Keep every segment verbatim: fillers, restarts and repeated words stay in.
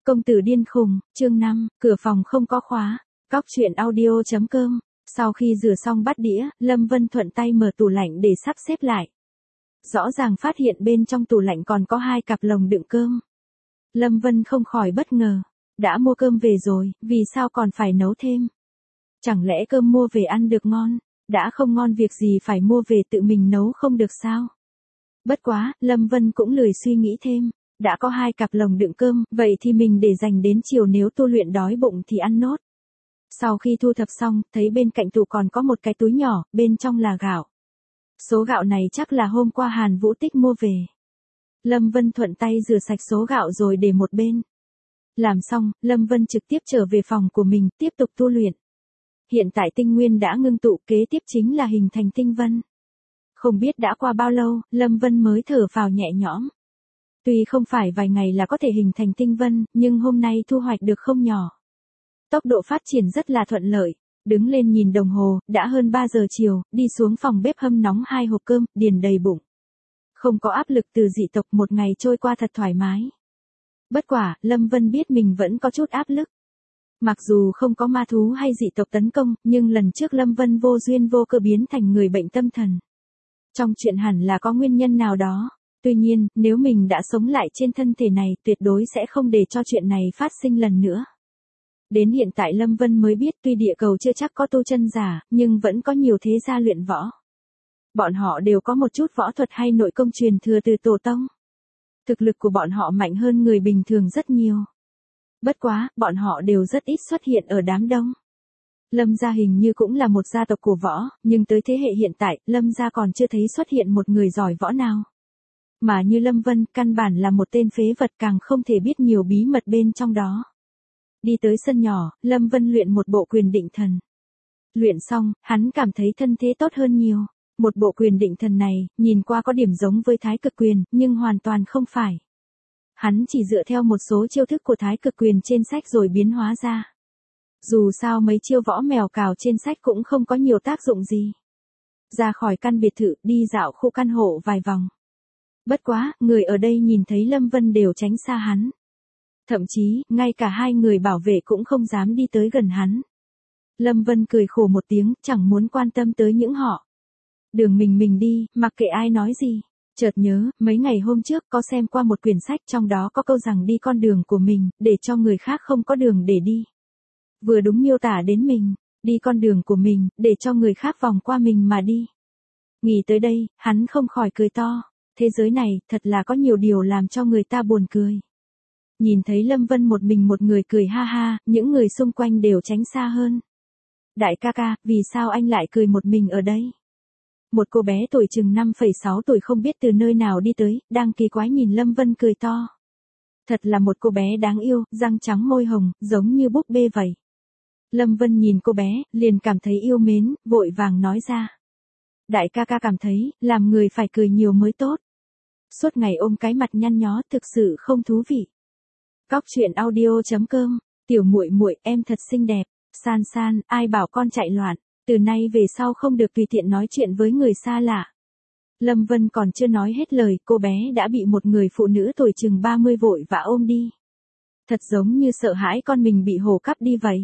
Công tử điên khùng, chương năm, cửa phòng không có khóa. Cóc truyện audio chấm com. Sau khi rửa xong bát đĩa, Lâm Vân thuận tay mở tủ lạnh để sắp xếp lại. Rõ ràng phát hiện bên trong tủ lạnh còn có hai cặp lồng đựng cơm. Lâm Vân không khỏi bất ngờ. Đã mua cơm về rồi, vì sao còn phải nấu thêm? Chẳng lẽ cơm mua về ăn được ngon? Đã không ngon việc gì phải mua về tự mình nấu không được sao? Bất quá, Lâm Vân cũng lười suy nghĩ thêm. Đã có hai cặp lồng đựng cơm, vậy thì mình để dành đến chiều nếu tu luyện đói bụng thì ăn nốt. Sau khi thu thập xong, thấy bên cạnh tủ còn có một cái túi nhỏ, bên trong là gạo. Số gạo này chắc là hôm qua Hàn Vũ Tích mua về. Lâm Vân thuận tay rửa sạch số gạo rồi để một bên. Làm xong, Lâm Vân trực tiếp trở về phòng của mình, tiếp tục tu luyện. Hiện tại tinh nguyên đã ngưng tụ, kế tiếp chính là hình thành tinh vân. Không biết đã qua bao lâu, Lâm Vân mới thở phào nhẹ nhõm. Tuy không phải vài ngày là có thể hình thành tinh vân, nhưng hôm nay thu hoạch được không nhỏ. Tốc độ phát triển rất là thuận lợi. Đứng lên nhìn đồng hồ, đã hơn ba giờ chiều, đi xuống phòng bếp hâm nóng hai hộp cơm, điền đầy bụng. Không có áp lực từ dị tộc, một ngày trôi qua thật thoải mái. Bất quả, Lâm Vân biết mình vẫn có chút áp lực. Mặc dù không có ma thú hay dị tộc tấn công, nhưng lần trước Lâm Vân vô duyên vô cớ biến thành người bệnh tâm thần. Trong chuyện hẳn là có nguyên nhân nào đó. Tuy nhiên, nếu mình đã sống lại trên thân thể này, tuyệt đối sẽ không để cho chuyện này phát sinh lần nữa. Đến hiện tại Lâm Vân mới biết tuy địa cầu chưa chắc có tu chân giả, nhưng vẫn có nhiều thế gia luyện võ. Bọn họ đều có một chút võ thuật hay nội công truyền thừa từ tổ tông. Thực lực của bọn họ mạnh hơn người bình thường rất nhiều. Bất quá, bọn họ đều rất ít xuất hiện ở đám đông. Lâm gia hình như cũng là một gia tộc của võ, nhưng tới thế hệ hiện tại, Lâm gia còn chưa thấy xuất hiện một người giỏi võ nào. Mà như Lâm Vân, căn bản là một tên phế vật, càng không thể biết nhiều bí mật bên trong đó. Đi tới sân nhỏ, Lâm Vân luyện một bộ quyền định thần. Luyện xong, hắn cảm thấy thân thế tốt hơn nhiều. Một bộ quyền định thần này, nhìn qua có điểm giống với thái cực quyền, nhưng hoàn toàn không phải. Hắn chỉ dựa theo một số chiêu thức của thái cực quyền trên sách rồi biến hóa ra. Dù sao mấy chiêu võ mèo cào trên sách cũng không có nhiều tác dụng gì. Ra khỏi căn biệt thự, đi dạo khu căn hộ vài vòng. Bất quá, người ở đây nhìn thấy Lâm Vân đều tránh xa hắn. Thậm chí, ngay cả hai người bảo vệ cũng không dám đi tới gần hắn. Lâm Vân cười khổ một tiếng, chẳng muốn quan tâm tới những họ. Đường mình mình đi, mặc kệ ai nói gì. Chợt nhớ, mấy ngày hôm trước có xem qua một quyển sách, trong đó có câu rằng đi con đường của mình, để cho người khác không có đường để đi. Vừa đúng miêu tả đến mình, đi con đường của mình, để cho người khác vòng qua mình mà đi. Nghĩ tới đây, hắn không khỏi cười to. Thế giới này, thật là có nhiều điều làm cho người ta buồn cười. Nhìn thấy Lâm Vân một mình một người cười ha ha, những người xung quanh đều tránh xa hơn. Đại ca ca, vì sao anh lại cười một mình ở đây? Một cô bé tuổi chừng năm phẩy sáu tuổi không biết từ nơi nào đi tới, đang kỳ quái nhìn Lâm Vân cười to. Thật là một cô bé đáng yêu, răng trắng môi hồng, giống như búp bê vậy. Lâm Vân nhìn cô bé, liền cảm thấy yêu mến, vội vàng nói ra. Đại ca ca cảm thấy, làm người phải cười nhiều mới tốt. Suốt ngày ôm cái mặt nhăn nhó thực sự không thú vị. Cóc truyện audio chấm com. Tiểu muội muội, em thật xinh đẹp. San San, ai bảo con chạy loạn. Từ nay về sau không được tùy tiện nói chuyện với người xa lạ. Lâm Vân còn chưa nói hết lời, cô bé đã bị một người phụ nữ tuổi chừng ba mươi vội vã ôm đi. Thật giống như sợ hãi con mình bị hổ cắp đi vậy.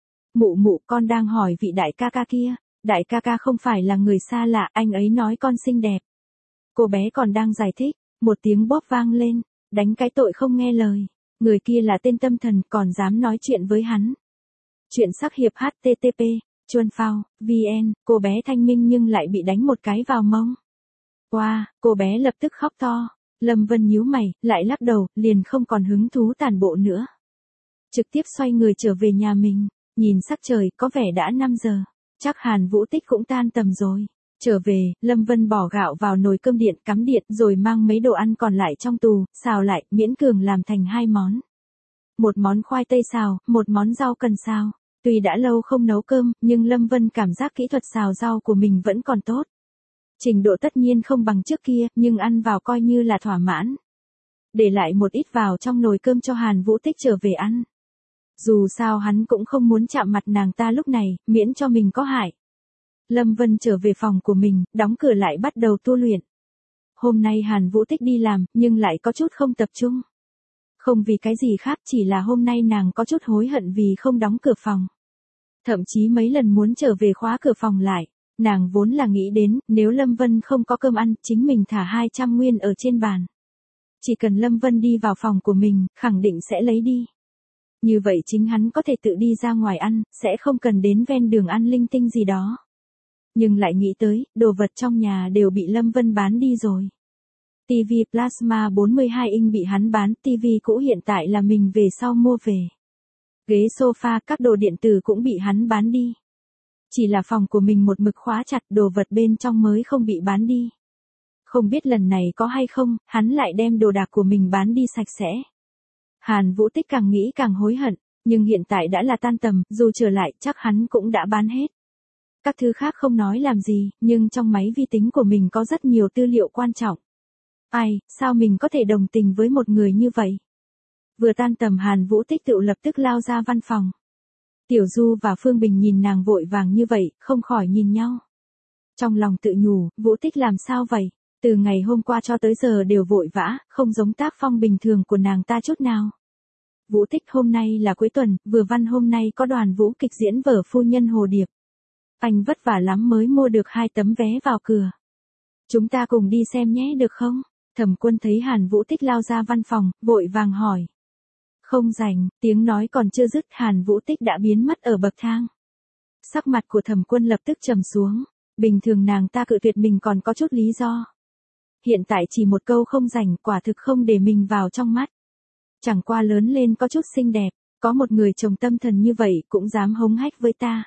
Mụ mụ, con đang hỏi vị đại ca ca kia. Đại ca ca không phải là người xa lạ, anh ấy nói con xinh đẹp. Cô bé còn đang giải thích, một tiếng bóp vang lên, đánh cái tội không nghe lời. Người kia là tên tâm thần, còn dám nói chuyện với hắn. Chuyện sắc hiệp hát tê tê pê, chuan phao, vn, cô bé thanh minh nhưng lại bị đánh một cái vào mông. Wow, cô bé lập tức khóc to. Lâm Vân nhíu mày, lại lắc đầu, liền không còn hứng thú tản bộ nữa. Trực tiếp xoay người trở về nhà mình, nhìn sắc trời, có vẻ đã năm giờ. Chắc Hàn Vũ Tích cũng tan tầm rồi. Trở về, Lâm Vân bỏ gạo vào nồi cơm điện, cắm điện, rồi mang mấy đồ ăn còn lại trong tù, xào lại, miễn cường làm thành hai món. Một món khoai tây xào, một món rau cần xào. Tuy đã lâu không nấu cơm, nhưng Lâm Vân cảm giác kỹ thuật xào rau của mình vẫn còn tốt. Trình độ tất nhiên không bằng trước kia, nhưng ăn vào coi như là thỏa mãn. Để lại một ít vào trong nồi cơm cho Hàn Vũ Tích trở về ăn. Dù sao hắn cũng không muốn chạm mặt nàng ta lúc này, miễn cho mình có hại. Lâm Vân trở về phòng của mình, đóng cửa lại bắt đầu tu luyện. Hôm nay Hàn Vũ Tích đi làm, nhưng lại có chút không tập trung. Không vì cái gì khác, chỉ là hôm nay nàng có chút hối hận vì không đóng cửa phòng. Thậm chí mấy lần muốn trở về khóa cửa phòng lại. Nàng vốn là nghĩ đến, nếu Lâm Vân không có cơm ăn, chính mình thả hai trăm nguyên ở trên bàn. Chỉ cần Lâm Vân đi vào phòng của mình, khẳng định sẽ lấy đi. Như vậy chính hắn có thể tự đi ra ngoài ăn, sẽ không cần đến ven đường ăn linh tinh gì đó. Nhưng lại nghĩ tới, đồ vật trong nhà đều bị Lâm Vân bán đi rồi. ti vi Plasma bốn mươi hai inch bị hắn bán, ti vi cũ hiện tại là mình về sau mua về. Ghế sofa, các đồ điện tử cũng bị hắn bán đi. Chỉ là phòng của mình một mực khóa chặt, đồ vật bên trong mới không bị bán đi. Không biết lần này có hay không, hắn lại đem đồ đạc của mình bán đi sạch sẽ. Hàn Vũ Tích càng nghĩ càng hối hận, nhưng hiện tại đã là tan tầm, dù trở lại chắc hắn cũng đã bán hết. Các thứ khác không nói làm gì, nhưng trong máy vi tính của mình có rất nhiều tư liệu quan trọng. Ai, sao mình có thể đồng tình với một người như vậy? Vừa tan tầm Hàn Vũ Tích tự lập tức lao ra văn phòng. Tiểu Du và Phương Bình nhìn nàng vội vàng như vậy, không khỏi nhìn nhau. Trong lòng tự nhủ, Vũ Tích làm sao vậy? Từ ngày hôm qua cho tới giờ đều vội vã, không giống tác phong bình thường của nàng ta chút nào. Vũ Tích, hôm nay là cuối tuần, vừa văn hôm nay có đoàn vũ kịch diễn vở Phu Nhân Hồ Điệp. Anh vất vả lắm mới mua được hai tấm vé vào cửa. Chúng ta cùng đi xem nhé được không? Thẩm Quân thấy Hàn Vũ Tích lao ra văn phòng, vội vàng hỏi. Không rảnh, tiếng nói còn chưa dứt, Hàn Vũ Tích đã biến mất ở bậc thang. Sắc mặt của Thẩm Quân lập tức trầm xuống, bình thường nàng ta cự tuyệt mình còn có chút lý do. Hiện tại chỉ một câu không rảnh, quả thực không để mình vào trong mắt. Chẳng qua lớn lên có chút xinh đẹp, có một người chồng tâm thần như vậy cũng dám hống hách với ta.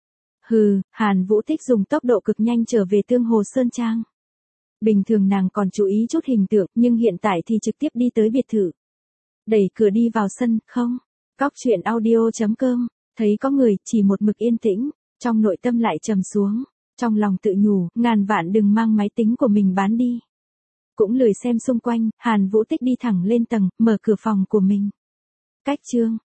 Hừ, Hàn Vũ Tích dùng tốc độ cực nhanh trở về Tương Hồ Sơn Trang. Bình thường nàng còn chú ý chút hình tượng, nhưng hiện tại thì trực tiếp đi tới biệt thự. Đẩy cửa đi vào sân, không. Cóc truyện audio chấm com, thấy có người, chỉ một mực yên tĩnh, trong nội tâm lại trầm xuống. Trong lòng tự nhủ, ngàn vạn đừng mang máy tính của mình bán đi. Cũng lười xem xung quanh, Hàn Vũ Tích đi thẳng lên tầng, mở cửa phòng của mình. Cách chương